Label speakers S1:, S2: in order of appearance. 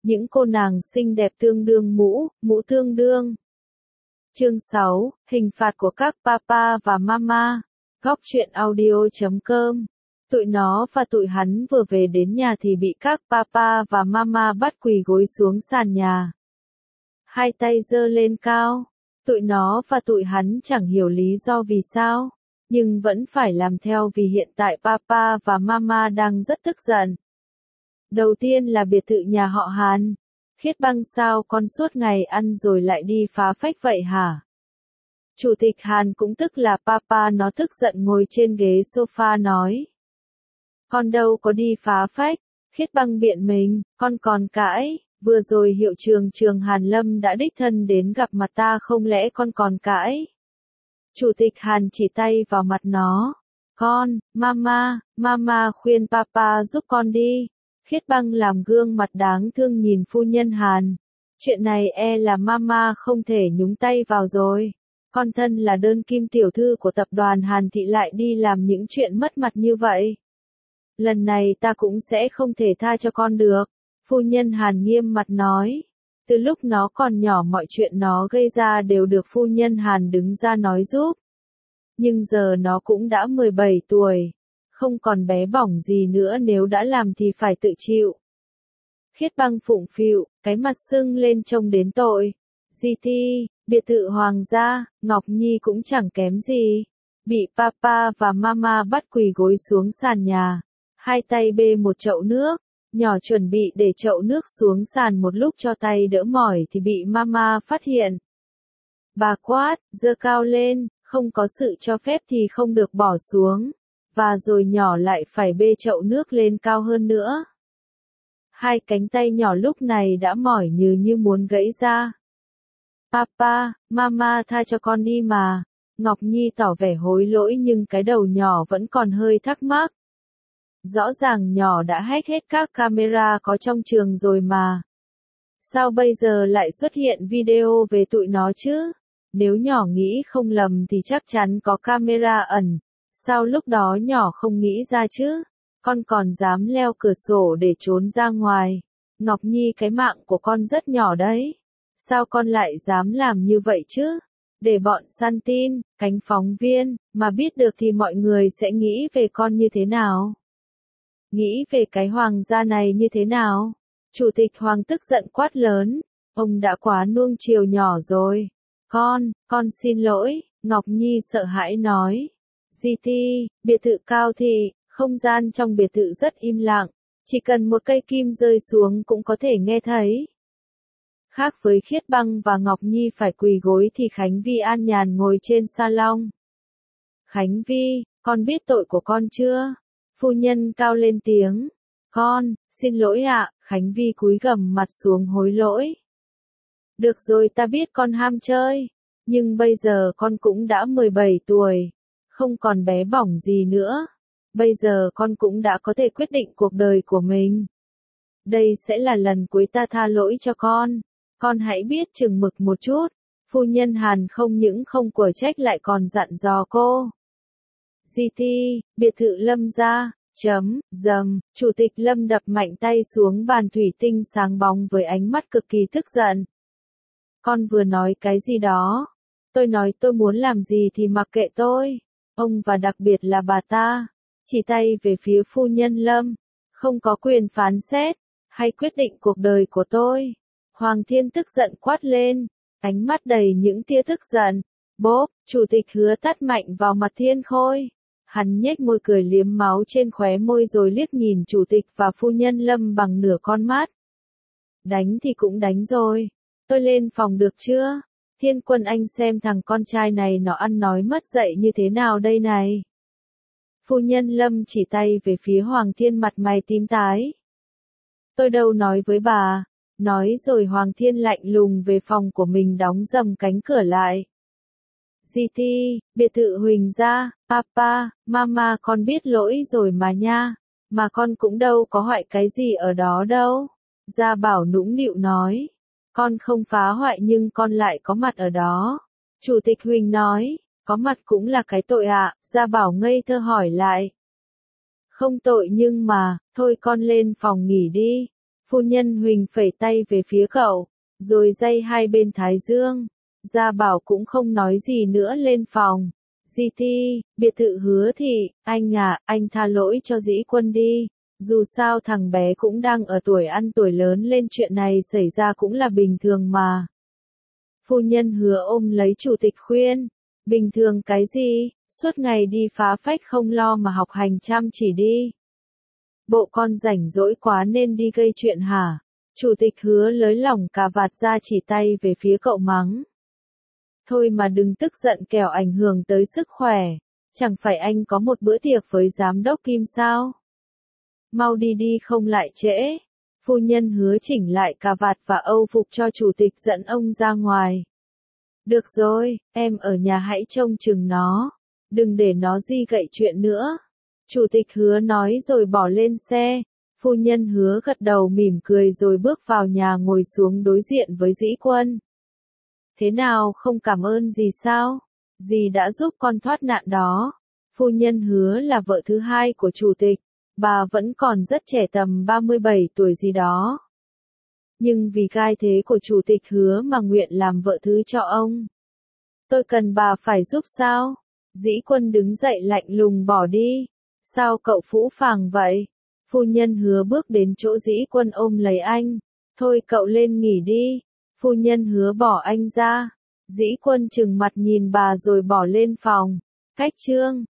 S1: những cô nàng xinh đẹp tương đương mũ tương đương. Chương 6, hình phạt của các papa và mama. Góc truyện audio.com. Tụi nó và tụi hắn vừa về đến nhà thì bị các papa và mama bắt quỳ gối xuống sàn nhà. Hai tay giơ lên cao. Tụi nó và tụi hắn chẳng hiểu lý do vì sao, nhưng vẫn phải làm theo vì hiện tại papa và mama đang rất tức giận. Đầu tiên là biệt thự nhà họ Hàn. Khiết Băng, sao con suốt ngày ăn rồi lại đi phá phách vậy hả? Chủ tịch Hàn cũng tức là papa nó tức giận ngồi trên ghế sofa nói. Con đâu có đi phá phách. Khiết Băng biện mình, con còn cãi, vừa rồi hiệu trường Hàn Lâm đã đích thân đến gặp mặt ta, không lẽ con còn cãi? Chủ tịch Hàn chỉ tay vào mặt nó. Con, mama khuyên papa giúp con đi. Khiết Băng làm gương mặt đáng thương nhìn phu nhân Hàn. Chuyện này là mama không thể nhúng tay vào rồi. Con thân là đơn kim tiểu thư của tập đoàn Hàn Thị lại đi làm những chuyện mất mặt như vậy. Lần này ta cũng sẽ không thể tha cho con được. Phu nhân Hàn nghiêm mặt nói. Từ lúc nó còn nhỏ mọi chuyện nó gây ra đều được phu nhân Hàn đứng ra nói giúp. Nhưng giờ nó cũng đã 17 tuổi. Không còn bé bỏng gì nữa, nếu đã làm thì phải tự chịu. Khiết Băng phụng phịu, cái mặt sưng lên trông đến tội. GT, biệt thự hoàng gia, Ngọc Nhi cũng chẳng kém gì. Bị papa và mama bắt quỳ gối xuống sàn nhà. Hai tay bê một chậu nước. Nhỏ chuẩn bị để chậu nước xuống sàn một lúc cho tay đỡ mỏi thì bị mama phát hiện. Bà quát, giơ cao lên, không có sự cho phép thì không được bỏ xuống. Và rồi nhỏ lại phải bê chậu nước lên cao hơn nữa. Hai cánh tay nhỏ lúc này đã mỏi như muốn gãy ra. Papa, mama tha cho con đi mà. Ngọc Nhi tỏ vẻ hối lỗi nhưng cái đầu nhỏ vẫn còn hơi thắc mắc. Rõ ràng nhỏ đã hack hết các camera có trong trường rồi mà. Sao bây giờ lại xuất hiện video về tụi nó chứ? Nếu nhỏ nghĩ không lầm thì chắc chắn có camera ẩn. Sao lúc đó nhỏ không nghĩ ra chứ? Con còn dám leo cửa sổ để trốn ra ngoài. Ngọc Nhi, cái mạng của con rất nhỏ đấy. Sao con lại dám làm như vậy chứ? Để bọn săn tin, cánh phóng viên, mà biết được thì mọi người sẽ nghĩ về con như thế nào? Nghĩ về cái hoàng gia này như thế nào? Chủ tịch Hoàng tức giận quát lớn. Ông đã quá nuông chiều nhỏ rồi. Con xin lỗi, Ngọc Nhi sợ hãi nói. GT, biệt thự cao thị, không gian trong biệt thự rất im lặng. Chỉ cần một cây kim rơi xuống cũng có thể nghe thấy. Khác với Khiết Băng và Ngọc Nhi phải quỳ gối thì Khánh Vi an nhàn ngồi trên salon. Khánh Vi, con biết tội của con chưa? Phu nhân cao lên tiếng. Con, xin lỗi ạ. Khánh Vi cúi gằm mặt xuống hối lỗi. Được rồi, ta biết con ham chơi. Nhưng bây giờ con cũng đã 17 tuổi. Không còn bé bỏng gì nữa. Bây giờ con cũng đã có thể quyết định cuộc đời của mình. Đây sẽ là lần cuối ta tha lỗi cho con. Con hãy biết chừng mực một chút. Phu nhân Hàn không những không quở trách lại còn dặn dò cô. GT, biệt thự Lâm gia, dầm, Chủ tịch Lâm đập mạnh tay xuống bàn thủy tinh sáng bóng với ánh mắt cực kỳ tức giận. Con vừa nói cái gì đó? Tôi nói tôi muốn làm gì thì mặc kệ tôi. Ông và đặc biệt là bà ta, chỉ tay về phía phu nhân Lâm, không có quyền phán xét, hay quyết định cuộc đời của tôi. Hoàng Thiên tức giận quát lên, ánh mắt đầy những tia tức giận. Bốp, chủ tịch Hứa tát mạnh vào mặt Thiên Khôi. Hắn nhếch môi cười liếm máu trên khóe môi rồi liếc nhìn chủ tịch và phu nhân Lâm bằng nửa con mắt. Đánh thì cũng đánh rồi. Tôi lên phòng được chưa? Thiên Quân, anh xem thằng con trai này nó ăn nói mất dạy như thế nào đây này. Phu nhân Lâm chỉ tay về phía Hoàng Thiên, mặt mày tím tái. Tôi đâu nói với bà. Nói rồi Hoàng Thiên lạnh lùng về phòng của mình đóng dầm cánh cửa lại. GT, biệt thự Huỳnh gia, papa, mama, con biết lỗi rồi mà nha. Mà con cũng đâu có hoại cái gì ở đó đâu. Gia Bảo nũng nịu nói. Con không phá hoại nhưng con lại có mặt ở đó. Chủ tịch Huỳnh nói. Có mặt cũng là cái tội ạ. Gia Bảo ngây thơ hỏi lại. Không tội nhưng mà, thôi con lên phòng nghỉ đi. Phu nhân Huỳnh phẩy tay về phía cậu, rồi day hai bên thái dương. Gia Bảo cũng không nói gì nữa lên phòng. GT, biệt thự Hứa Thị, anh à, anh tha lỗi cho Dĩ Quân đi. Dù sao thằng bé cũng đang ở tuổi ăn tuổi lớn lên, chuyện này xảy ra cũng là bình thường mà. Phu nhân Hứa ôm lấy chủ tịch khuyên. Bình thường cái gì, suốt ngày đi phá phách không lo mà học hành chăm chỉ đi. Bộ con rảnh rỗi quá nên đi gây chuyện hả? Chủ tịch Hứa lới lỏng cà vạt ra chỉ tay về phía cậu mắng. Thôi mà đừng tức giận kẻo ảnh hưởng tới sức khỏe. Chẳng phải anh có một bữa tiệc với giám đốc Kim sao? Mau đi đi không lại trễ. Phu nhân Hứa chỉnh lại cà vạt và âu phục cho chủ tịch dẫn ông ra ngoài. Được rồi, em ở nhà hãy trông chừng nó. Đừng để nó di gậy chuyện nữa. Chủ tịch Hứa nói rồi bỏ lên xe. Phu nhân Hứa gật đầu mỉm cười rồi bước vào nhà ngồi xuống đối diện với Dĩ Quân. Thế nào, không cảm ơn dì sao? Dì đã giúp con thoát nạn đó. Phu nhân Hứa là vợ thứ hai của chủ tịch. Bà vẫn còn rất trẻ, tầm 37 tuổi gì đó. Nhưng vì gai thế của chủ tịch Hứa mà nguyện làm vợ thứ cho ông. Tôi cần bà phải giúp sao? Dĩ Quân đứng dậy lạnh lùng bỏ đi. Sao cậu phũ phàng vậy? Phu nhân Hứa bước đến chỗ Dĩ Quân ôm lấy anh. Thôi cậu lên nghỉ đi. Phu nhân Hứa bỏ anh ra. Dĩ Quân trừng mặt nhìn bà rồi bỏ lên phòng. Cách chương